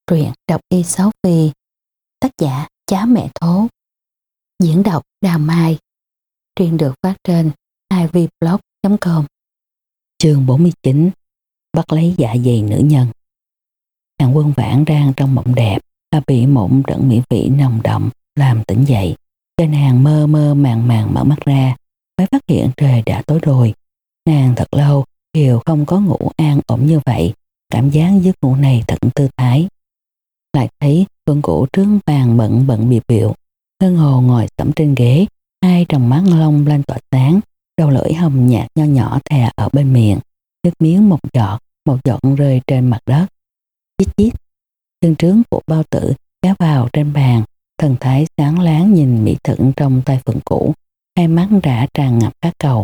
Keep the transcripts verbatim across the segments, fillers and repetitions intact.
Truyện đọc y sáu Phi, tác giả Chá Mẹ Thố, diễn đọc Đào Mai. Truyện được phát trên i vê blog chấm com. Chương bốn mươi chín. Bắt lấy dạ dày nữ nhân. Hàng Quân Vãn đang trong mộng đẹp, đã bị một trận mỹ vị nồng đậm làm tỉnh dậy, cho nàng mơ mơ màng màng mở mắt ra, mới phát hiện trời đã tối rồi. Nàng thật lâu đều không có ngủ an ổn như vậy, cảm giác giấc ngủ này thật tư thái. Lại thấy Vân Cũ trướng bàn bận bận bịa biểu, Ngân Hồ ngồi sẫm trên ghế, hai tròng mắt long lanh tỏa sáng, đầu lưỡi hồng nhạt nho nhỏ thè ở bên miệng, nước miếng một giọt, một giọt rơi trên mặt đất. Chít chít, chân trướng của bao tử kéo vào trên bàn, thần thái sáng láng nhìn mỹ thực trong tay Vân Cũ, hai mắt đã tràn ngập khát cầu.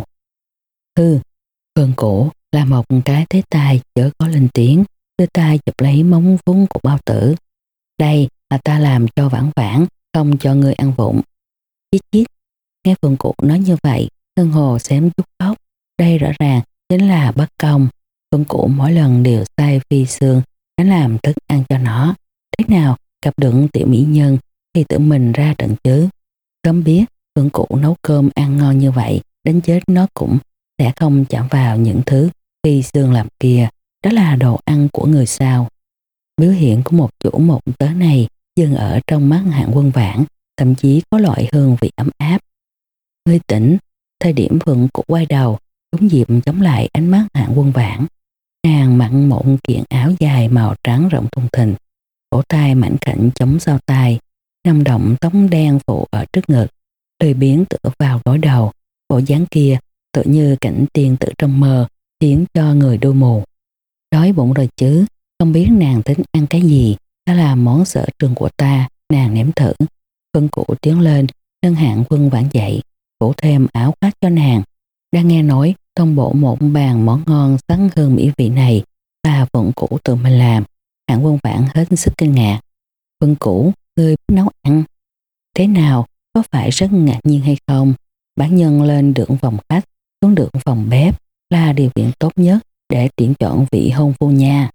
Hư, Vân Cũ là một cái thế tài chớ có lên tiếng, đưa tay chụp lấy móng vuốt của bao tử. Đây là ta làm cho Vãn Vãn, không cho ngươi ăn vụng. Chít chít, nghe Vân Cũ nói như vậy, Ngân Hồ xém chút khóc. Đây rõ ràng chính là bất công. Vân Cũ mỗi lần đều sai phi xương để làm thức ăn cho nó. Thế nào gặp được tiểu mỹ nhân thì tự mình ra trận chứ. Cấm biết Vân Cũ nấu cơm ăn ngon như vậy, đến chết nó cũng sẽ không chạm vào những thứ phi xương làm kia. Đó là đồ ăn của người sao. Biểu hiện của một chủ một tớ này dừng ở trong mắt Hàng Quân Vãn, thậm chí có loại hương vị ấm áp. Ngươi tỉnh, thời điểm Vân Cũ quay đầu, đúng dịp chống lại ánh mắt Hàng Quân Vãn. Nàng mặc một kiện áo dài màu trắng rộng thùng thình, cổ tay mảnh khảnh chống sau tay, nằm động tóc đen phủ ở trước ngực, lười biếng tựa vào gối đầu, bộ dáng kia tự như cảnh tiên tử trong mơ, khiến cho người đôi mù. Đói bụng rồi chứ, không biết nàng tính ăn cái gì, đó là món sở trường của ta, nàng nếm thử. Vân Cũ tiến lên, nâng Hàng Quân Vãn dậy, phủ thêm áo khoác cho nàng. Đang nghe nói trong bộ một bàn món ngon sắn hương mỹ vị này là Vân Cũ tự mình làm. Hàng Quân Vãn hết sức kinh ngạc. Vân Cũ, ngươi biết nấu ăn? Thế nào, có phải rất ngạc nhiên hay không? Bản nhân lên được phòng khách, xuống được phòng bếp là điều kiện tốt nhất để tuyển chọn vị hôn phu nha.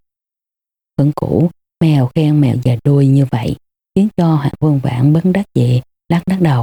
Vân Cũ, mèo khen mèo già đuôi như vậy, khiến cho Hàng Quân Vãn bất đắc dĩ lắc lắc đầu.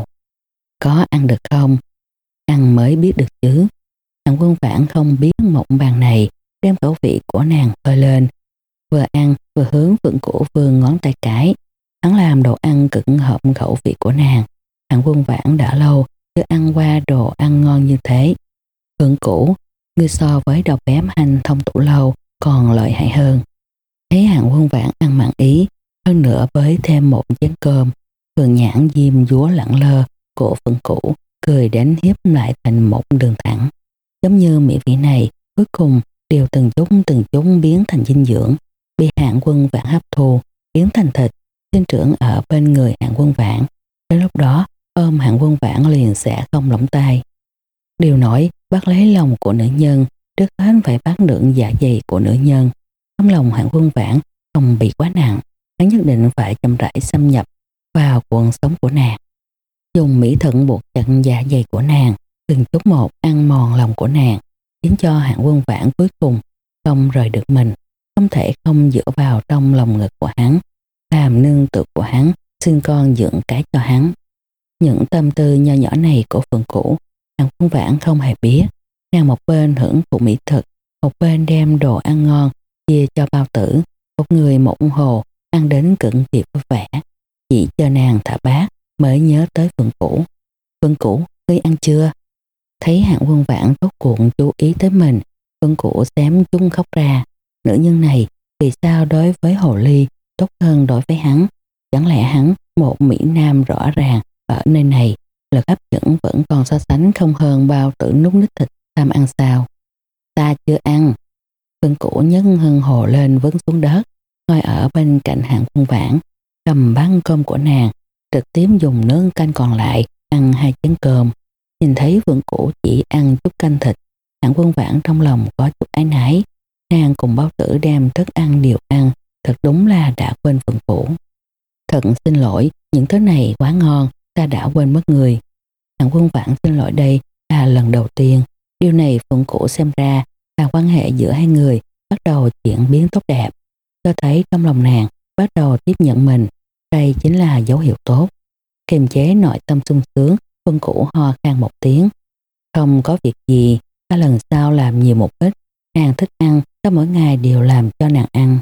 Có ăn được không? Ăn mới biết được chứ. Hàng Quân Vãn không biết một bàn này, đem khẩu vị của nàng phơi lên. Vừa ăn vừa hướng Vân Cũ vươn ngón tay cái. Hắn làm đồ ăn cực hợp khẩu vị của nàng. Hàng Quân Vãn đã lâu chưa ăn qua đồ ăn ngon như thế. Vân Cũ, ngươi so với đầu bếp hành thông tủ lâu còn lợi hại hơn. Thấy Hàng Quân Vãn ăn mặn ý, hơn nữa với thêm một chén cơm, Phượng nhãn diêm dúa lẳng lơ của Vân Cũ cười đến hiếp lại thành một đường thẳng. Giống như mỹ vị này cuối cùng đều từng chút từng chút biến thành dinh dưỡng, bị Hàng Quân Vãn hấp thu, biến thành thịt, sinh trưởng ở bên người Hàng Quân Vãn. Đến lúc đó, ôm Hàng Quân Vãn liền sẽ không lỏng tay. Điều nổi bắt lấy lòng của nữ nhân, trước hết phải bắt được dạ dày của nữ nhân. Trong lòng Hàng Quân Vãn không bị quá nặng, hắn nhất định phải chậm rãi xâm nhập vào cuộc sống của nàng. Dùng mỹ thận buộc chặt dạ dày của nàng, từng chút một ăn mòn lòng của nàng, khiến cho Hàng Quân Vãn cuối cùng không rời được mình, không thể không dựa vào trong lòng ngực của hắn, làm nương tựa của hắn, sinh con dưỡng cái cho hắn. Những tâm tư nho nhỏ này của Phượng Cũ, Hàng Quân Vãn không hề biết. Nàng một bên hưởng thụ mỹ thực, một bên đem đồ ăn ngon chia cho bao tử, một người một hồ ăn đến cực kỳ vui vẻ. Chỉ cho nàng thả bát mới nhớ tới Phượng Cũ. Phượng Cũ, ngươi ăn chưa? Thấy Hàng Quân Vãn tốt cuộn chú ý tới mình, Phượng Cũ xém chung khóc ra. Nữ nhân này vì sao đối với hồ ly tốt hơn đối với hắn? Chẳng lẽ hắn một mỹ nam rõ ràng ở nơi này, lực hấp dẫn vẫn còn so sánh không hơn bao tử nút nít thịt tham ăn sao? Ta chưa ăn. Phượng Cũ nhấc hân hồ lên vấn xuống đất, ngồi ở bên cạnh Hàng Quân Vãn, cầm bát cơm của nàng, trực tiếp dùng nước canh còn lại ăn hai chén cơm. Nhìn thấy Phượng Cũ chỉ ăn chút canh thịt, Hàng Quân Vãn trong lòng có chút áy náy. Nàng cùng bao tử đem thức ăn đều ăn, thật đúng là đã quên Phượng Cũ. Thật xin lỗi, những thứ này quá ngon, ta đã quên mất người. Hàng Quân Vãn xin lỗi, đây là lần đầu tiên. Điều này Phượng Cũ xem ra là quan hệ giữa hai người bắt đầu chuyển biến tốt đẹp, cho thấy trong lòng nàng bắt đầu tiếp nhận mình. Đây chính là dấu hiệu tốt. Kiềm chế nội tâm sung sướng, Vân Cũ ho khan một tiếng. Không có việc gì, ta lần sau làm nhiều một ít. Nàng thích ăn, ta mỗi ngày đều làm cho nàng ăn.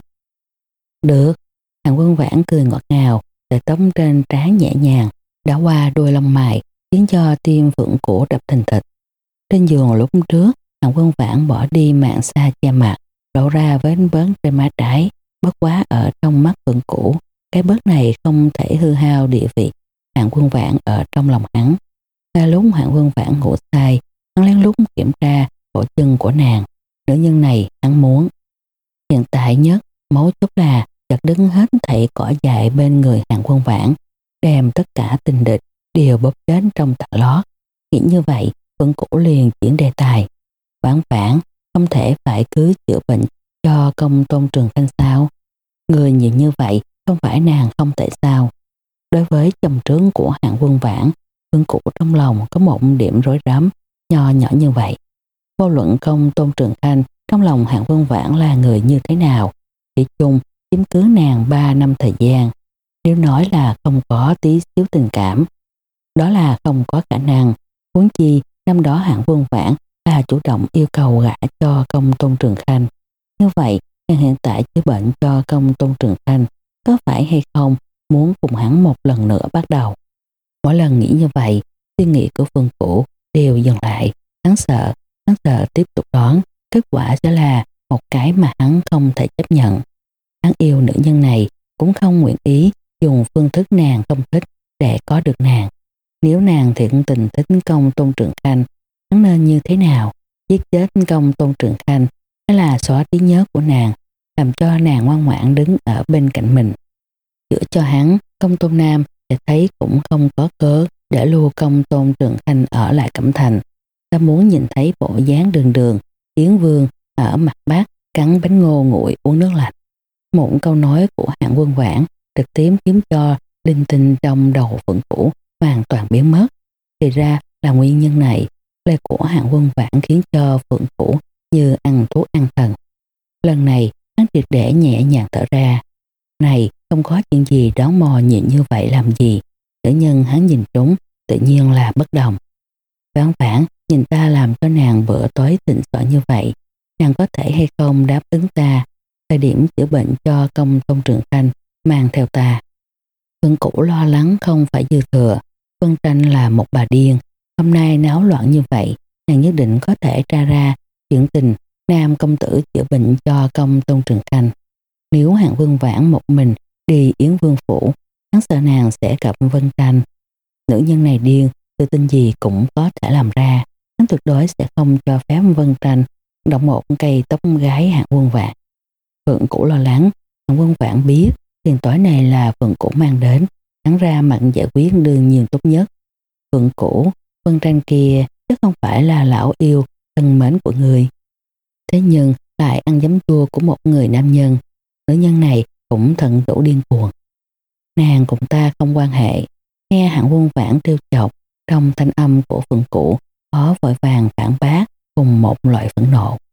Được. Hàng Quân Vãn cười ngọt ngào, sợi tóc trên trán nhẹ nhàng đã qua đôi lông mày, khiến cho tim Vân Cũ đập thình thịch. Trên giường lúc trước, Hàng Quân Vãn bỏ đi mạng xa che mặt, lộ ra vết bớn trên má trái. Bất quá ở trong mắt Vân Cũ, cái bớt này không thể hư hao địa vị Hàng Quân Vãn ở trong lòng hắn. Ngay lúc Hàng Quân Vãn ngủ say, hắn lén lút kiểm tra cổ chân của nàng. Nữ nhân này hắn muốn. Hiện tại nhất, mấu chốt là chặt đứt hết thảy cỏ dại bên người Hàng Quân Vãn, đem tất cả tình địch đều bóp chết trong tạ lót. Nghĩ như vậy, Vân Cũ liền chuyển đề tài. Vãn Vãn không thể phải cứ chữa bệnh cho Công Tôn Trường Khanh sao? Người nhìn như vậy không phải nàng không thể sao? Đối với chồng trướng của Hàng Quân Vãn, Vân Cũ trong lòng có một điểm rối rắm nho nhỏ như vậy. Vô luận Công Tôn Trường Khanh trong lòng Hàng Quân Vãn là người như thế nào, chỉ chung chiếm cứ nàng ba năm thời gian. Nếu nói là không có tí xíu tình cảm, đó là không có khả năng. Huống chi năm đó Hàng Quân Vãn là chủ động yêu cầu gả cho Công Tôn Trường Khanh. Như vậy, nàng hiện tại chữa bệnh cho Công Tôn Trường Khanh có phải hay không muốn cùng hắn một lần nữa bắt đầu? Mỗi lần nghĩ như vậy, suy nghĩ của Vân Cũ đều dừng lại. Hắn sợ, hắn sợ tiếp tục đoán, kết quả sẽ là một cái mà hắn không thể chấp nhận. Hắn yêu nữ nhân này, cũng không nguyện ý dùng phương thức nàng không thích để có được nàng. Nếu nàng thiện tình thích Công Tôn Trường Khanh, hắn nên như thế nào? Giết chết Công Tôn Trường Khanh hay là xóa trí nhớ của nàng, làm cho nàng ngoan ngoãn đứng ở bên cạnh mình? Chữa cho hắn, Công Tôn Nam sẽ thấy cũng không có cớ để lưu Công Tôn Trường Khanh ở lại Cẩm Thành. Ta muốn nhìn thấy bộ dáng đường đường, Yến Vương ở mặt Bắc cắn bánh ngô nguội uống nước lạnh. Một câu nói của Hàng Quân Vãn trực tiếp khiến cho linh tinh trong đầu Vân Cũ hoàn toàn biến mất. Thì ra là nguyên nhân này, lời của Hàng Quân Vãn khiến cho Vân Cũ như ăn thuốc ăn thần. Lần này hắn triệt để nhẹ nhàng thở ra. Này, không có chuyện gì đón mò nhịn như vậy làm gì? Nữ nhân hắn nhìn trúng tự nhiên là bất đồng. Vãn Vãn nhìn ta làm cho nàng bữa tối thịnh soạn như vậy, nàng có thể hay không đáp ứng ta? Thời điểm chữa bệnh cho Công Tôn Trường Khanh mang theo ta. Vân Cũ lo lắng không phải dư thừa. Vân Tranh là một bà điên, hôm nay náo loạn như vậy, nàng nhất định có thể tra ra chuyện tình nam công tử chữa bệnh cho Công Tôn Trường Khanh. Nếu Hàng Quân Vãn một mình đi Yến Vương phủ, hắn sợ nàng sẽ gặp Vân Tranh. Nữ nhân này điên, tự tin gì cũng có thể làm ra. Hắn tuyệt đối sẽ không cho phép Vân Tranh động một cây tóc gái Hàng Quân Vãn. Vân Cũ lo lắng, Hàng Quân Vãn biết tiền tối này là Vân Cũ mang đến, hắn ra mặt giải quyết đương nhiên tốt nhất. Vân Cũ, Vân Tranh kia chắc không phải là lão yêu thân mến của người. Thế nhưng lại ăn giấm chua của một người nam nhân. Nữ nhân này cũng thận đủ điên cuồng. Nàng cùng ta không quan hệ. Nghe Hàng Quân Vãn trêu chọc, trong thanh âm của Vân Cũ có vội vàng phản bác cùng một loại phẫn nộ.